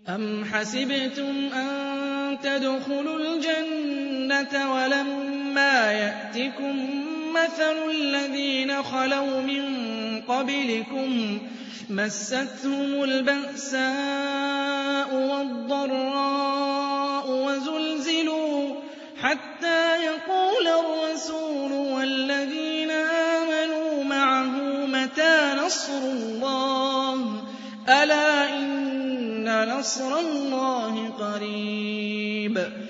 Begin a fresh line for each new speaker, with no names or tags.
أَمْ حَسِبْتُمْ أَن تَدْخُلُوا الْجَنَّةَ وَلَمَّا يَأْتِكُم مَّثَلُ الَّذِينَ خَلَوْا مِن قَبْلِكُم مَّسَّتْهُمُ الْبَأْسَاءُ وَالضَّرَّاءُ وَزُلْزِلُوا حَتَّىٰ يَقُولَ الرَّسُولُ وَالَّذِينَ آمَنُوا مَعَهُ مَتَىٰ نَصْرُ اللَّهِ ۗ أَلَا إِنَّ نَصْرَ اللَّهِ قَرِيبٌ